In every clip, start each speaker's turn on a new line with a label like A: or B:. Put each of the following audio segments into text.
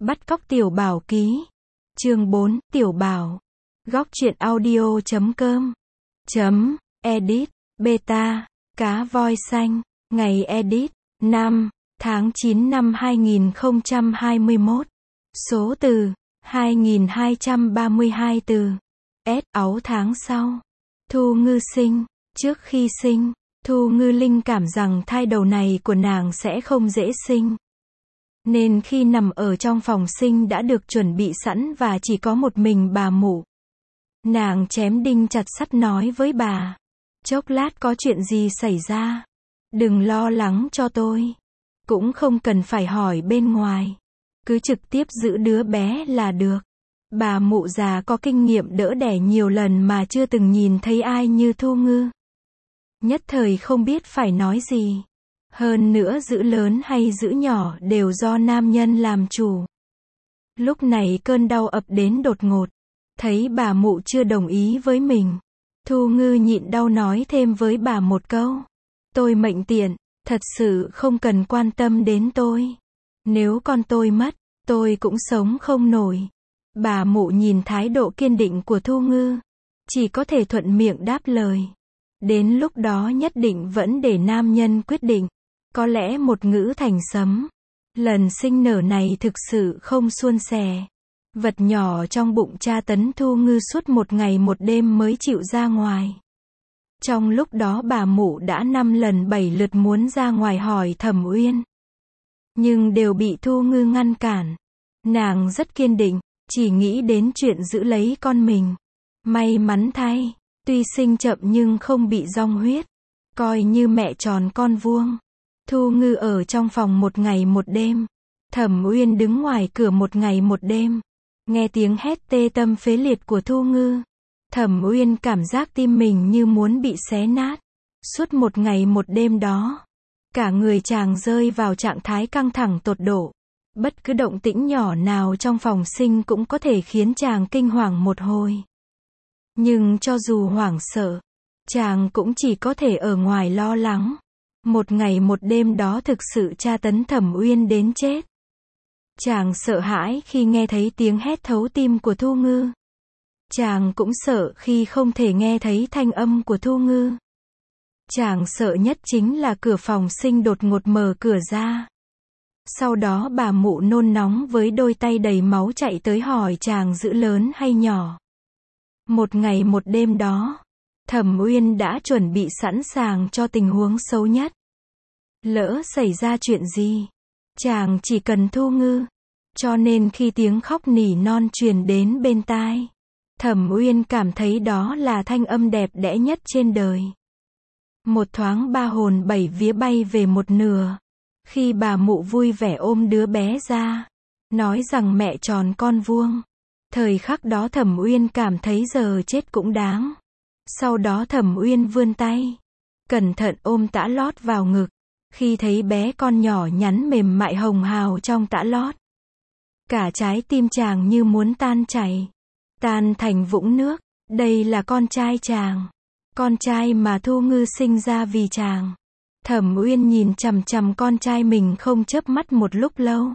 A: Bắt cóc Tiểu Bảo ký. Chương 4, Tiểu Bảo. Góc truyện audio.com. Edit. Beta. Cá voi xanh. Ngày edit. 5 tháng 9 năm 2021. Số từ. 2232 từ. S6 tháng sau. Thu Ngư sinh. Trước khi sinh, Thu Ngư linh cảm rằng thai đầu này của nàng sẽ không dễ sinh. Nên khi nằm ở trong phòng sinh đã được chuẩn bị sẵn và chỉ có một mình bà mụ. Nàng chém đinh chặt sắt nói với bà. Chốc lát có chuyện gì xảy ra? Đừng lo lắng cho tôi. Cũng không cần phải hỏi bên ngoài. Cứ trực tiếp giữ đứa bé là được. Bà mụ già có kinh nghiệm đỡ đẻ nhiều lần mà chưa từng nhìn thấy ai như Thu Ngư. Nhất thời không biết phải nói gì. Hơn nữa giữ lớn hay giữ nhỏ đều do nam nhân làm chủ. Lúc này cơn đau ập đến đột ngột. Thấy bà mụ chưa đồng ý với mình. Thu Ngư nhịn đau nói thêm với bà một câu. Tôi mệnh tiện, thật sự không cần quan tâm đến tôi. Nếu con tôi mất, tôi cũng sống không nổi. Bà mụ nhìn thái độ kiên định của Thu Ngư. Chỉ có thể thuận miệng đáp lời. Đến lúc đó nhất định vẫn để nam nhân quyết định. Có lẽ một ngữ thành sấm. Lần sinh nở này thực sự không suôn sẻ. Vật nhỏ trong bụng tra tấn Thu Ngư suốt một ngày một đêm mới chịu ra ngoài. Trong lúc đó bà mụ đã 5 lần 7 lượt muốn ra ngoài hỏi Thẩm Uyên. Nhưng đều bị Thu Ngư ngăn cản. Nàng rất kiên định, chỉ nghĩ đến chuyện giữ lấy con mình. May mắn thay, tuy sinh chậm nhưng không bị rong huyết. Coi như mẹ tròn con vuông. Thu Ngư ở trong phòng một ngày một đêm. Thẩm Uyên đứng ngoài cửa một ngày một đêm. Nghe tiếng hét tê tâm phế liệt của Thu Ngư. Thẩm Uyên cảm giác tim mình như muốn bị xé nát. Suốt một ngày một đêm đó, cả người chàng rơi vào trạng thái căng thẳng tột độ. Bất cứ động tĩnh nhỏ nào trong phòng sinh cũng có thể khiến chàng kinh hoàng một hồi. Nhưng cho dù hoảng sợ, chàng cũng chỉ có thể ở ngoài lo lắng. Một ngày một đêm đó thực sự tra tấn Thẩm Uyên đến chết. Chàng sợ hãi khi nghe thấy tiếng hét thấu tim của Thu Ngư. Chàng cũng sợ khi không thể nghe thấy thanh âm của Thu Ngư. Chàng sợ nhất chính là cửa phòng sinh đột ngột mở cửa ra. Sau đó bà mụ nôn nóng với đôi tay đầy máu chạy tới hỏi chàng giữ lớn hay nhỏ. Một ngày một đêm đó, Thẩm Uyên đã chuẩn bị sẵn sàng cho tình huống xấu nhất. Lỡ xảy ra chuyện gì, chàng chỉ cần Thu Ngư. Cho nên khi tiếng khóc nỉ non truyền đến bên tai, Thẩm Uyên cảm thấy đó là thanh âm đẹp đẽ nhất trên đời. Một thoáng ba hồn bảy vía bay về một nửa. Khi bà mụ vui vẻ ôm đứa bé ra, nói rằng mẹ tròn con vuông. Thời khắc đó Thẩm Uyên cảm thấy giờ chết cũng đáng. Sau đó Thẩm Uyên vươn tay, cẩn thận ôm tã lót vào ngực. Khi thấy bé con nhỏ nhắn mềm mại hồng hào trong tã lót, cả trái tim chàng như muốn tan chảy, tan thành vũng nước. Đây là con trai chàng, con trai mà Thu Ngư sinh ra vì chàng. Thẩm Uyên nhìn chằm chằm con trai mình không chớp mắt một lúc lâu.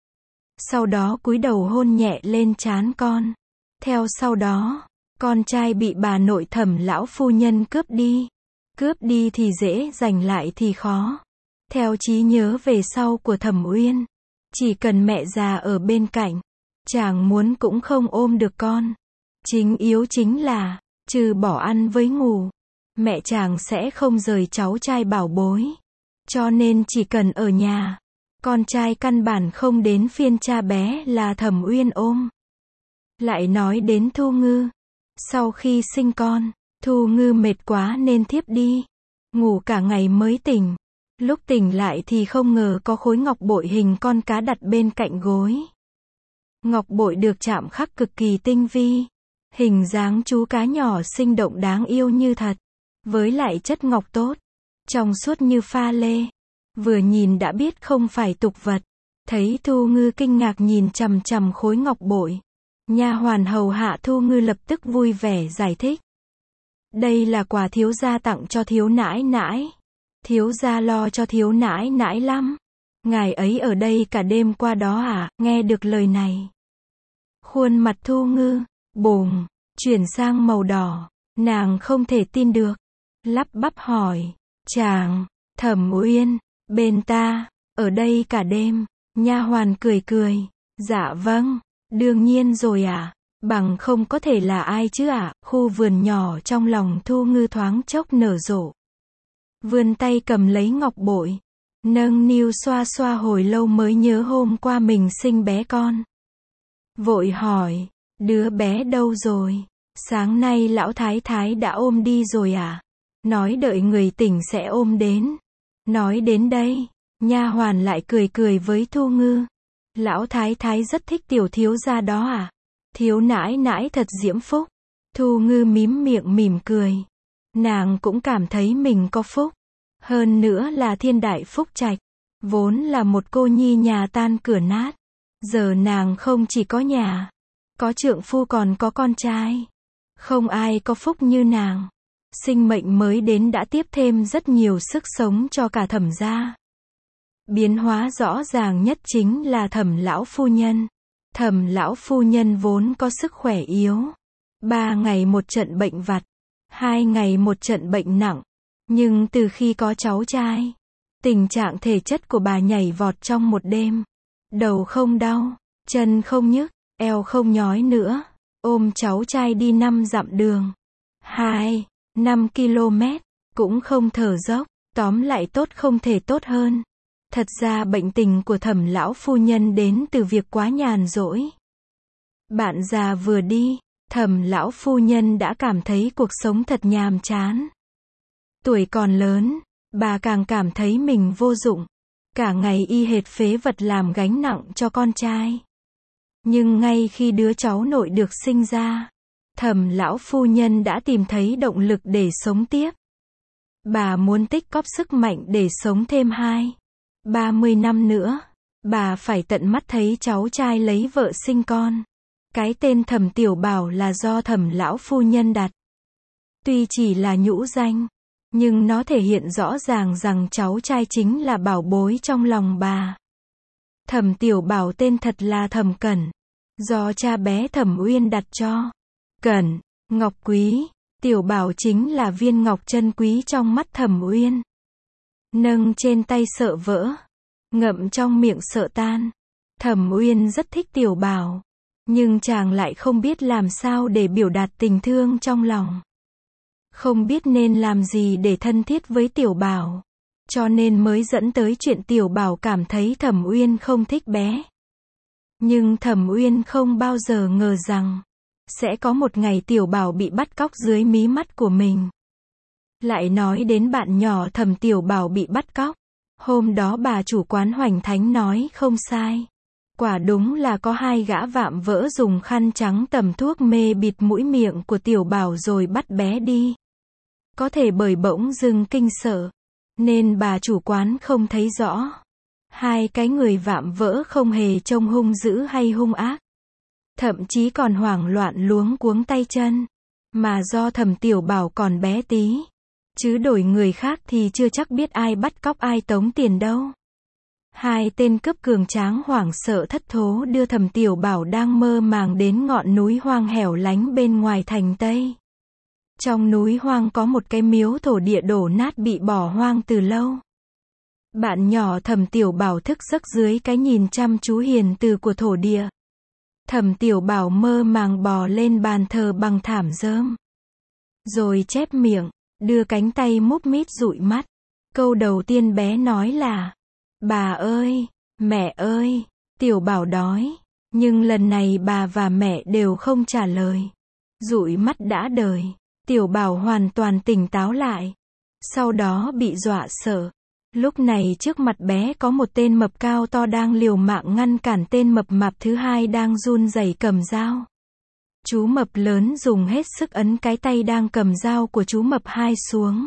A: Sau đó cúi đầu hôn nhẹ lên trán con. Theo sau đó, con trai bị bà nội Thẩm lão phu nhân cướp đi. Cướp đi thì dễ, giành lại thì khó. Theo trí nhớ về sau của Thẩm Uyên, chỉ cần mẹ già ở bên cạnh, chàng muốn cũng không ôm được con. Chính yếu chính là, trừ bỏ ăn với ngủ, mẹ chàng sẽ không rời cháu trai bảo bối. Cho nên chỉ cần ở nhà, con trai căn bản không đến phiên cha bé là Thẩm Uyên ôm. Lại nói đến Thu Ngư. Sau khi sinh con, Thu Ngư mệt quá nên thiếp đi. Ngủ cả ngày mới tỉnh. Lúc tỉnh lại thì không ngờ có khối ngọc bội hình con cá đặt bên cạnh gối. Ngọc bội được chạm khắc cực kỳ tinh vi. Hình dáng chú cá nhỏ sinh động đáng yêu như thật. Với lại chất ngọc tốt, trong suốt như pha lê. Vừa nhìn đã biết không phải tục vật. Thấy Thu Ngư kinh ngạc nhìn chằm chằm khối ngọc bội. Nha hoàn hầu hạ Thu Ngư lập tức vui vẻ giải thích. Đây là quà thiếu gia tặng cho thiếu nãi nãi. Thiếu gia lo cho thiếu nãi nãi lắm. Ngài ấy ở đây cả đêm qua đó à? Nghe được lời này, khuôn mặt Thu Ngư, bồm, chuyển sang màu đỏ. Nàng không thể tin được. Lắp bắp hỏi, chàng, Thẩm Uyên, bên ta, ở đây cả đêm. Nha hoàn cười cười, dạ vâng, đương nhiên rồi ạ. Bằng không có thể là ai chứ ạ. Khu vườn nhỏ trong lòng Thu Ngư thoáng chốc nở rộ. Vươn tay cầm lấy ngọc bội, nâng niu xoa xoa hồi lâu mới nhớ hôm qua mình sinh bé con. Vội hỏi, đứa bé đâu rồi? Sáng nay lão thái thái đã ôm đi rồi à? Nói đợi người tỉnh sẽ ôm đến. Nói đến đây, nha hoàn lại cười cười với Thu Ngư. Lão thái thái rất thích tiểu thiếu gia đó à? Thiếu nãi nãi thật diễm phúc. Thu Ngư mím miệng mỉm cười. Nàng cũng cảm thấy mình có phúc. Hơn nữa là thiên đại phúc trạch. Vốn là một cô nhi nhà tan cửa nát. Giờ nàng không chỉ có nhà, có trượng phu còn có con trai. Không ai có phúc như nàng. Sinh mệnh mới đến đã tiếp thêm rất nhiều sức sống cho cả Thẩm gia. Biến hóa rõ ràng nhất chính là Thẩm lão phu nhân. Thẩm lão phu nhân vốn có sức khỏe yếu. 3 ngày một trận bệnh vặt, 2 ngày một trận bệnh nặng. Nhưng từ khi có cháu trai, tình trạng thể chất của bà nhảy vọt trong một đêm. Đầu không đau, chân không nhức, eo không nhói nữa. Ôm cháu trai đi 5 dặm đường. 5 km, cũng không thở dốc. Tóm lại tốt không thể tốt hơn. Thật ra bệnh tình của Thẩm lão phu nhân đến từ việc quá nhàn rỗi. Bạn già vừa đi, Thẩm lão phu nhân đã cảm thấy cuộc sống thật nhàm chán. Tuổi còn lớn, bà càng cảm thấy mình vô dụng. Cả ngày y hệt phế vật làm gánh nặng cho con trai. Nhưng ngay khi đứa cháu nội được sinh ra, Thẩm lão phu nhân đã tìm thấy động lực để sống tiếp. Bà muốn tích cóp sức mạnh để sống thêm 30 năm nữa. Bà phải tận mắt thấy cháu trai lấy vợ sinh con. Cái tên Thẩm Tiểu Bảo là do Thẩm lão phu nhân đặt. Tuy chỉ là nhũ danh, nhưng nó thể hiện rõ ràng rằng cháu trai chính là bảo bối trong lòng bà. Thẩm Tiểu Bảo tên thật là Thẩm Cẩn, do cha bé Thẩm Uyên đặt cho. Cẩn, ngọc quý, Tiểu Bảo chính là viên ngọc chân quý trong mắt Thẩm Uyên. Nâng trên tay sợ vỡ, ngậm trong miệng sợ tan. Thẩm Uyên rất thích Tiểu Bảo, nhưng chàng lại không biết làm sao để biểu đạt tình thương trong lòng. Không biết nên làm gì để thân thiết với Tiểu Bảo, cho nên mới dẫn tới chuyện Tiểu Bảo cảm thấy Thẩm Uyên không thích bé. Nhưng Thẩm Uyên không bao giờ ngờ rằng sẽ có một ngày Tiểu Bảo bị bắt cóc dưới mí mắt của mình. Lại nói đến bạn nhỏ Thẩm Tiểu Bảo bị bắt cóc. Hôm đó bà chủ quán Hoành Thánh nói không sai. Quả đúng là có 2 gã vạm vỡ dùng khăn trắng tẩm thuốc mê bịt mũi miệng của Tiểu Bảo rồi bắt bé đi. Có thể bởi bỗng dưng kinh sợ, nên bà chủ quán không thấy rõ. 2 cái người vạm vỡ không hề trông hung dữ hay hung ác. Thậm chí còn hoảng loạn luống cuống tay chân. Mà do Thẩm Tiểu Bảo còn bé tí. Chứ đổi người khác thì chưa chắc biết ai bắt cóc ai tống tiền đâu. 2 tên cướp cường tráng hoảng sợ thất thố đưa Thẩm Tiểu Bảo đang mơ màng đến ngọn núi hoang hẻo lánh bên ngoài thành Tây. Trong núi hoang có một cái miếu thổ địa đổ nát bị bỏ hoang từ lâu. Bạn nhỏ Thẩm Tiểu Bảo thức giấc dưới cái nhìn chăm chú hiền từ của thổ địa. Thẩm Tiểu Bảo mơ màng bò lên bàn thờ bằng thảm rơm. Rồi chép miệng, đưa cánh tay múc mít dụi mắt. Câu đầu tiên bé nói là: bà ơi, mẹ ơi, Tiểu Bảo đói. Nhưng lần này bà và mẹ đều không trả lời. Dụi mắt đã đời, Tiểu Bảo hoàn toàn tỉnh táo lại. Sau đó bị dọa sợ. Lúc này trước mặt bé có một tên mập cao to đang liều mạng ngăn cản tên mập mạp thứ hai đang run rẩy cầm dao. Chú mập lớn dùng hết sức ấn cái tay đang cầm dao của chú mập hai xuống.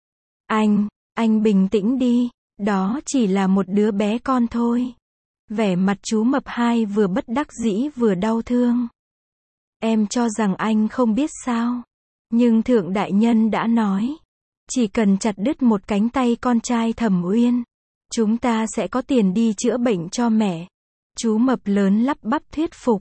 A: Anh bình tĩnh đi, đó chỉ là một đứa bé con thôi. Vẻ mặt chú mập hai vừa bất đắc dĩ vừa đau thương. Em cho rằng anh không biết sao. Nhưng Thượng Đại Nhân đã nói, chỉ cần chặt đứt một cánh tay con trai Thẩm Uyên, Chúng ta sẽ có tiền đi chữa bệnh cho mẹ. Chú mập lớn lắp bắp thuyết phục.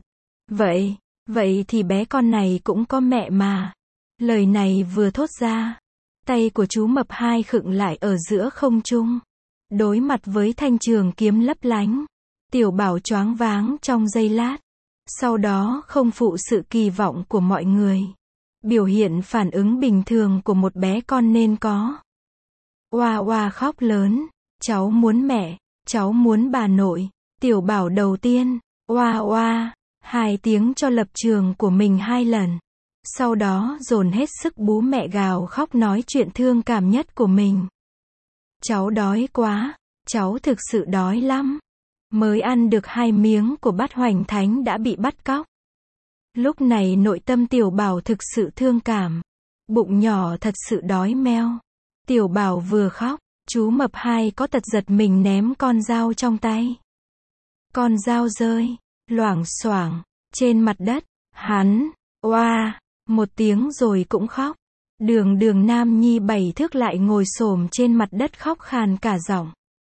A: Vậy thì bé con này cũng có mẹ mà. Lời này vừa thốt ra, tay của chú mập hai khựng lại ở giữa không trung. Đối mặt với thanh trường kiếm lấp lánh, Tiểu Bảo choáng váng trong giây lát. Sau đó không phụ sự kỳ vọng của mọi người. Biểu hiện phản ứng bình thường của một bé con nên có. Oa oa khóc lớn. Cháu muốn mẹ, cháu muốn bà nội. Tiểu Bảo đầu tiên, oa oa, 2 tiếng cho lập trường của mình 2 lần. Sau đó dồn hết sức bú mẹ gào khóc nói chuyện thương cảm nhất của mình. Cháu đói quá, cháu thực sự đói lắm. Mới ăn được 2 miếng của bát hoành thánh đã bị bắt cóc. Lúc này nội tâm Tiểu Bảo thực sự thương cảm. Bụng nhỏ thật sự đói meo. Tiểu Bảo vừa khóc, chú mập hai có tật giật mình ném con dao trong tay. Con dao rơi, loảng xoảng, trên mặt đất. Hắn, oa, một tiếng rồi cũng khóc. Đường Nam Nhi 7 thước lại ngồi xổm trên mặt đất khóc khàn cả giọng.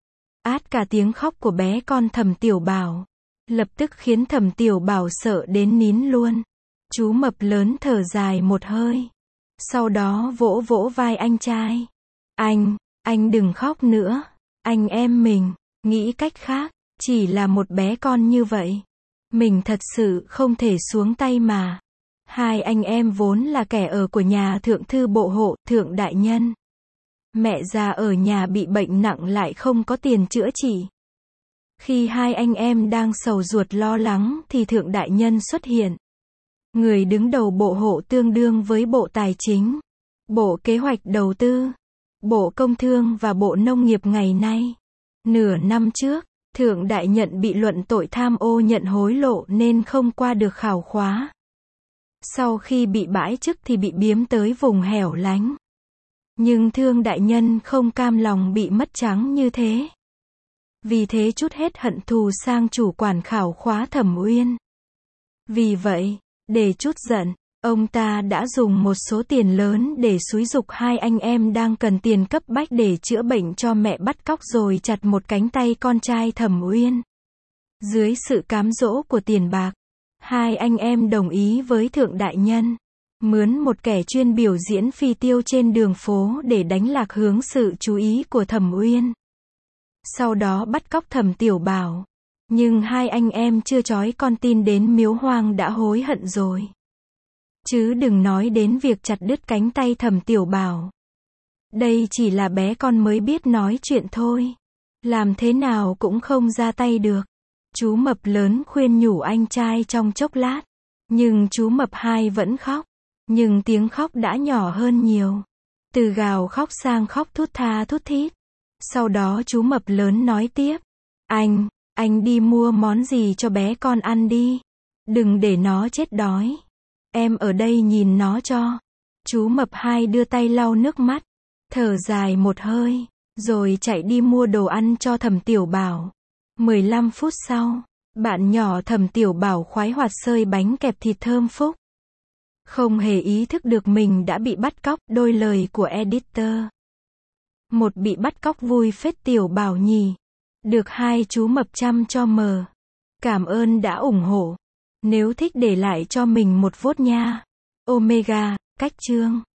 A: Át cả tiếng khóc của bé con Thẩm Tiểu Bảo. Lập tức khiến Thẩm Tiểu Bảo sợ đến nín luôn. Chú mập lớn thở dài một hơi. Sau đó vỗ vỗ vai anh trai. Anh đừng khóc nữa. Anh em mình, nghĩ cách khác. Chỉ là một bé con như vậy. Mình thật sự không thể xuống tay mà. 2 anh em vốn là kẻ ở của nhà thượng thư bộ hộ, thượng đại nhân. Mẹ già ở nhà bị bệnh nặng lại không có tiền chữa trị. Khi 2 anh em đang sầu ruột lo lắng thì thượng đại nhân xuất hiện. Người đứng đầu bộ hộ tương đương với bộ tài chính, bộ kế hoạch đầu tư, bộ công thương và bộ nông nghiệp ngày nay. Nửa năm trước, thượng đại nhân bị luận tội tham ô nhận hối lộ nên không qua được khảo khóa. Sau khi bị bãi chức thì bị biếm tới vùng hẻo lánh. Nhưng thương đại nhân không cam lòng bị mất trắng như thế. Vì thế trút hết hận thù sang chủ quản khảo khóa Thẩm Uyên. Vì vậy, để trút giận, ông ta đã dùng một số tiền lớn để xúi giục 2 anh em đang cần tiền cấp bách để chữa bệnh cho mẹ bắt cóc rồi chặt một cánh tay con trai Thẩm Uyên. Dưới sự cám dỗ của tiền bạc, 2 anh em đồng ý với thượng đại nhân, mướn một kẻ chuyên biểu diễn phi tiêu trên đường phố để đánh lạc hướng sự chú ý của Thẩm Uyên. Sau đó bắt cóc Thẩm Tiểu Bảo. Nhưng 2 anh em chưa trói con tin đến miếu hoang đã hối hận rồi. Chứ đừng nói đến việc chặt đứt cánh tay Thẩm Tiểu Bảo. Đây chỉ là bé con mới biết nói chuyện thôi. Làm thế nào cũng không ra tay được. Chú mập lớn khuyên nhủ anh trai trong chốc lát. Nhưng chú mập hai vẫn khóc. Nhưng tiếng khóc đã nhỏ hơn nhiều. Từ gào khóc sang khóc thút tha thút thít. Sau đó chú mập lớn nói tiếp. Anh đi mua món gì cho bé con ăn đi. Đừng để nó chết đói. Em ở đây nhìn nó cho. Chú mập hai đưa tay lau nước mắt. Thở dài một hơi. Rồi chạy đi mua đồ ăn cho Thẩm Tiểu Bảo. 15 phút sau, bạn nhỏ Thẩm Tiểu Bảo khoái hoạt xơi bánh kẹp thịt thơm phúc. Không hề ý thức được mình đã bị bắt cóc, đôi lời của editor. Một bị bắt cóc vui phết Tiểu Bảo nhỉ. Được 2 chú mập chăm cho mờ. Cảm ơn đã ủng hộ. Nếu thích để lại cho mình một vote nha. Omega, cách chương.